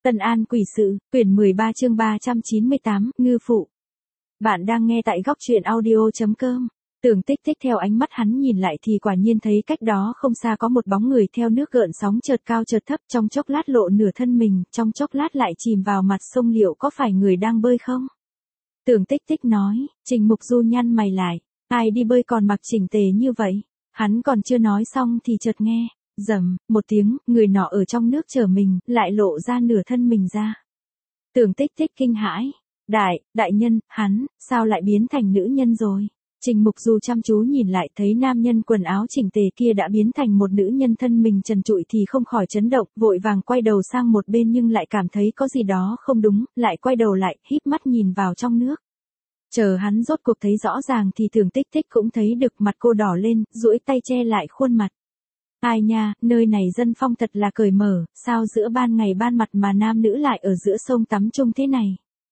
Tân An Quỷ Sự, quyển 13 chương 398, Ngư Phụ. Bạn đang nghe tại góc truyện audio.com. Tưởng Tích Tích theo ánh mắt hắn nhìn lại thì quả nhiên thấy cách đó không xa có một bóng người theo nước gợn sóng chợt cao chợt thấp, trong chốc lát lộ nửa thân mình, trong chốc lát lại chìm vào mặt sông, liệu có phải người đang bơi không? Tưởng Tích Tích nói. Trình Mục Du nhăn mày lại, ai đi bơi còn mặc chỉnh tề như vậy? Hắn còn chưa nói xong thì chợt nghe rầm một tiếng, người nọ ở trong nước chờ mình, lại lộ ra nửa thân mình ra. Tưởng Tích Tích kinh hãi, đại nhân, hắn, sao lại biến thành nữ nhân rồi? Trình Mục Du chăm chú nhìn lại thấy nam nhân quần áo chỉnh tề kia đã biến thành một nữ nhân, thân mình trần trụi thì không khỏi chấn động, vội vàng quay đầu sang một bên nhưng lại cảm thấy có gì đó không đúng, lại quay đầu lại, híp mắt nhìn vào trong nước. Chờ hắn rốt cuộc thấy rõ ràng thì Tưởng Tích Tích cũng thấy được, mặt cô đỏ lên, duỗi tay che lại khuôn mặt. Ai nha, nơi này dân phong thật là cởi mở, sao giữa ban ngày ban mặt mà nam nữ lại ở giữa sông tắm chung thế này?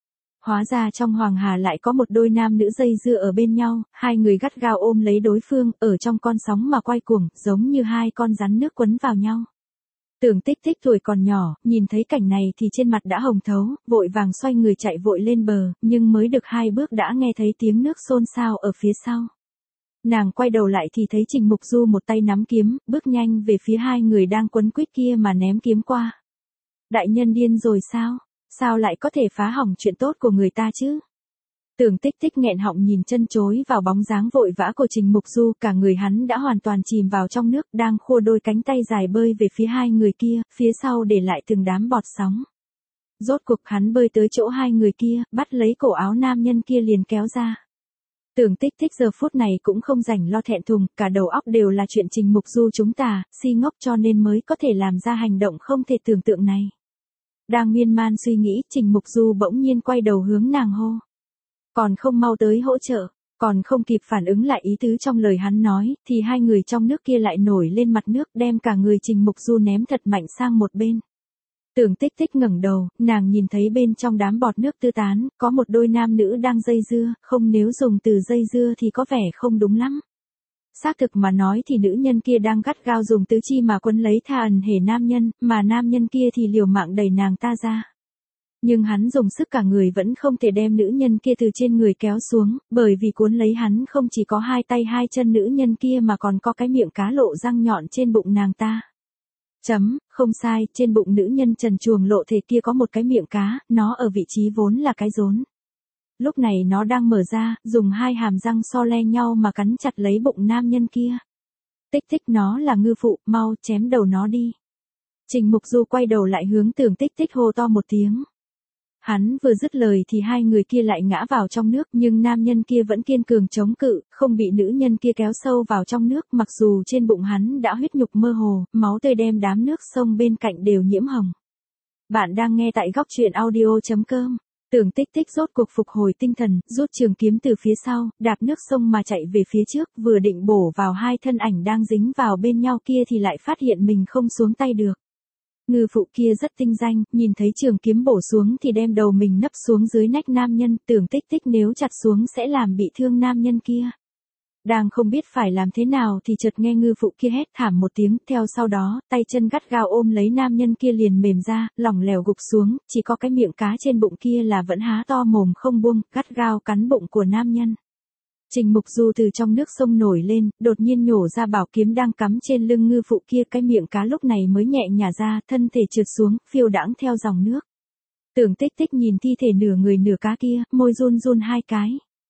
Hóa ra trong Hoàng Hà lại có một đôi nam nữ dây dưa ở bên nhau, hai người gắt gao ôm lấy đối phương, ở trong con sóng mà quay cuồng, giống như hai con rắn nước quấn vào nhau. Tưởng Tích Tích tuổi còn nhỏ, nhìn thấy cảnh này thì trên mặt đã hồng thấu, vội vàng xoay người chạy vội lên bờ, nhưng mới được 2 bước đã nghe thấy tiếng nước xôn xao ở phía sau. Nàng quay đầu lại thì thấy Trình Mục Du một tay nắm kiếm, bước nhanh về phía hai người đang quấn quýt kia mà ném kiếm qua. Đại nhân điên rồi sao? Sao lại có thể phá hỏng chuyện tốt của người ta chứ? Tưởng Tích Tích nghẹn họng nhìn chân chối vào bóng dáng vội vã của Trình Mục Du, cả người hắn đã hoàn toàn chìm vào trong nước, đang khua đôi cánh tay dài bơi về phía hai người kia, phía sau để lại từng đám bọt sóng. Rốt cuộc hắn bơi tới chỗ hai người kia, bắt lấy cổ áo nam nhân kia liền kéo ra. Tưởng Tích Tích giờ phút này cũng không rảnh lo thẹn thùng, cả đầu óc đều là chuyện Trình Mục Du chúng ta, si ngốc cho nên mới có thể làm ra hành động không thể tưởng tượng này. Đang miên man suy nghĩ, Trình Mục Du bỗng nhiên quay đầu hướng nàng hô. Còn không mau tới hỗ trợ, còn không kịp phản ứng lại ý tứ trong lời hắn nói, thì hai người trong nước kia lại nổi lên mặt nước, đem cả người Trình Mục Du ném thật mạnh sang một bên. Tưởng Tích Tích ngẩng đầu, nàng nhìn thấy bên trong đám bọt nước tứ tán, có một đôi nam nữ đang dây dưa, không, nếu dùng từ dây dưa thì có vẻ không đúng lắm. Xác thực mà nói thì nữ nhân kia đang gắt gao dùng tứ chi mà quấn lấy tha ẩn hề nam nhân, mà nam nhân kia thì liều mạng đẩy nàng ta ra. Nhưng hắn dùng sức cả người vẫn không thể đem nữ nhân kia từ trên người kéo xuống, bởi vì cuốn lấy hắn không chỉ có hai tay hai chân nữ nhân kia mà còn có cái miệng cá lộ răng nhọn trên bụng nàng ta. Không sai, trên bụng nữ nhân trần truồng lộ thể kia có một cái miệng cá, nó ở vị trí vốn là cái rốn. Lúc này nó đang mở ra, dùng hai hàm răng so le nhau mà cắn chặt lấy bụng nam nhân kia. Tích Tích, nó là ngư phụ, mau chém đầu nó đi. Trình Mục Du quay đầu lại hướng Tưởng Tích Tích hô to một tiếng. Hắn vừa dứt lời thì hai người kia lại ngã vào trong nước, nhưng nam nhân kia vẫn kiên cường chống cự, không bị nữ nhân kia kéo sâu vào trong nước, mặc dù trên bụng hắn đã huyết nhục mơ hồ, máu tươi đem đám nước sông bên cạnh đều nhiễm hồng. Bạn đang nghe tại góc truyện audio.com. Tưởng Tích Tích rốt cuộc phục hồi tinh thần, rút trường kiếm từ phía sau, đạp nước sông mà chạy về phía trước, vừa định bổ vào hai thân ảnh đang dính vào bên nhau kia thì lại phát hiện mình không xuống tay được. Ngư phụ kia rất tinh danh, nhìn thấy trường kiếm bổ xuống thì đem đầu mình nấp xuống dưới nách nam nhân, Tưởng Tích Tích nếu chặt xuống sẽ làm bị thương nam nhân kia. Đang không biết phải làm thế nào thì chợt nghe ngư phụ kia hét thảm một tiếng, theo sau đó, tay chân gắt gao ôm lấy nam nhân kia liền mềm ra, lỏng lẻo gục xuống, chỉ có cái miệng cá trên bụng kia là vẫn há to mồm không buông, gắt gao cắn bụng của nam nhân. Trình Mục Du từ trong nước sông nổi lên, đột nhiên nhổ ra bảo kiếm đang cắm trên lưng ngư phụ kia, cái miệng cá lúc này mới nhẹ nhả ra, thân thể trượt xuống, phiêu đãng theo dòng nước. Tưởng Tích Tích nhìn thi thể nửa người nửa cá kia, môi run run hai cái.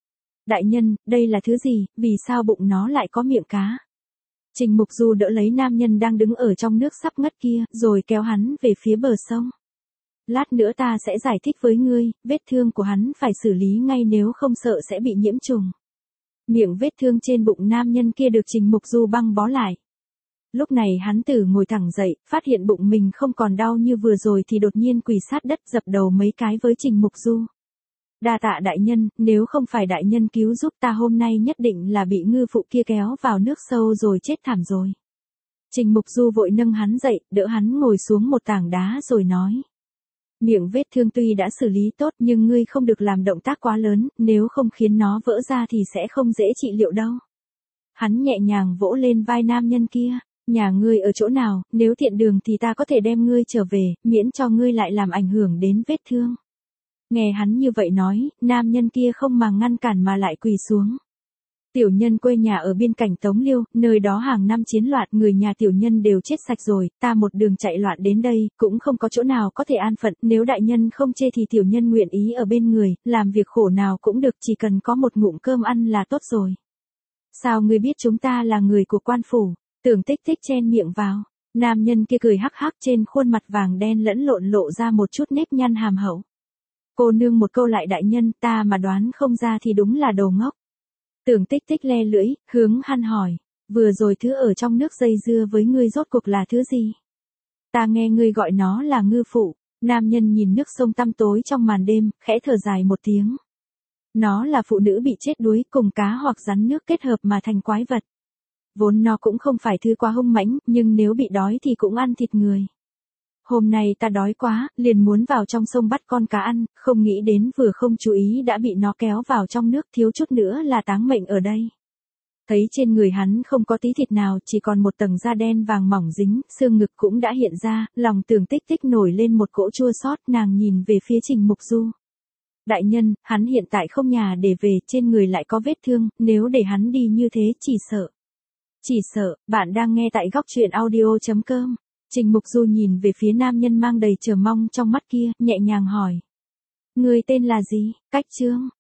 Đại nhân, đây là thứ gì, vì sao bụng nó lại có miệng cá? Trình Mục Du đỡ lấy nam nhân đang đứng ở trong nước sắp ngất kia, rồi kéo hắn về phía bờ sông. Lát nữa ta sẽ giải thích với ngươi, vết thương của hắn phải xử lý ngay nếu không sợ sẽ bị nhiễm trùng. Miệng vết thương trên bụng nam nhân kia được Trình Mục Du băng bó lại. Lúc này hắn từ ngồi thẳng dậy, phát hiện bụng mình không còn đau như vừa rồi thì đột nhiên quỳ sát đất dập đầu mấy cái với Trình Mục Du. Đa tạ đại nhân, nếu không phải đại nhân cứu giúp ta hôm nay nhất định là bị ngư phụ kia kéo vào nước sâu rồi chết thảm rồi. Trình Mục Du vội nâng hắn dậy, đỡ hắn ngồi xuống một tảng đá rồi nói. Miệng vết thương tuy đã xử lý tốt nhưng ngươi không được làm động tác quá lớn, nếu không khiến nó vỡ ra thì sẽ không dễ trị liệu đâu. Hắn nhẹ nhàng vỗ lên vai nam nhân kia. Nhà ngươi ở chỗ nào, nếu tiện đường thì ta có thể đem ngươi trở về, miễn cho ngươi lại làm ảnh hưởng đến vết thương. Nghe hắn như vậy nói, nam nhân kia không màng ngăn cản mà lại quỳ xuống. Tiểu nhân quê nhà ở biên cảnh Tống Liêu, nơi đó hàng năm chiến loạn, người nhà tiểu nhân đều chết sạch rồi, ta một đường chạy loạn đến đây, cũng không có chỗ nào có thể an phận, nếu đại nhân không chê thì tiểu nhân nguyện ý ở bên người, làm việc khổ nào cũng được, chỉ cần có một ngụm cơm ăn là tốt rồi. Sao ngươi biết chúng ta là người của quan phủ? Tưởng Tích Tích chen miệng vào. Nam nhân kia cười hắc hắc, trên khuôn mặt vàng đen lẫn lộn lộ ra một chút nếp nhăn hàm hậu. Cô nương một câu lại đại nhân, ta mà đoán không ra thì đúng là đồ ngốc. Tưởng Tích Tích le lưỡi, hướng hắn hỏi, vừa rồi thứ ở trong nước dây dưa với ngươi rốt cuộc là thứ gì? Ta nghe ngươi gọi nó là ngư phụ. Nam nhân nhìn nước sông tăm tối trong màn đêm, khẽ thở dài một tiếng. Nó là phụ nữ bị chết đuối cùng cá hoặc rắn nước kết hợp mà thành quái vật. Vốn nó cũng không phải thứ quá hung mãnh, nhưng nếu bị đói thì cũng ăn thịt người. Hôm nay ta đói quá, liền muốn vào trong sông bắt con cá ăn, không nghĩ đến vừa không chú ý đã bị nó kéo vào trong nước, thiếu chút nữa là táng mệnh ở đây. Thấy trên người hắn không có tí thịt nào, chỉ còn một tầng da đen vàng mỏng dính, xương ngực cũng đã hiện ra, lòng Tưởng Tích Tích nổi lên một cỗ chua xót, nàng nhìn về phía Trình Mục Du. Đại nhân, hắn hiện tại không nhà để về, trên người lại có vết thương, nếu để hắn đi như thế chỉ sợ, bạn đang nghe tại góc truyện audio.com. Trình Mục Du nhìn về phía nam nhân mang đầy chờ mong trong mắt kia, nhẹ nhàng hỏi. Người tên là gì? Cách Trương.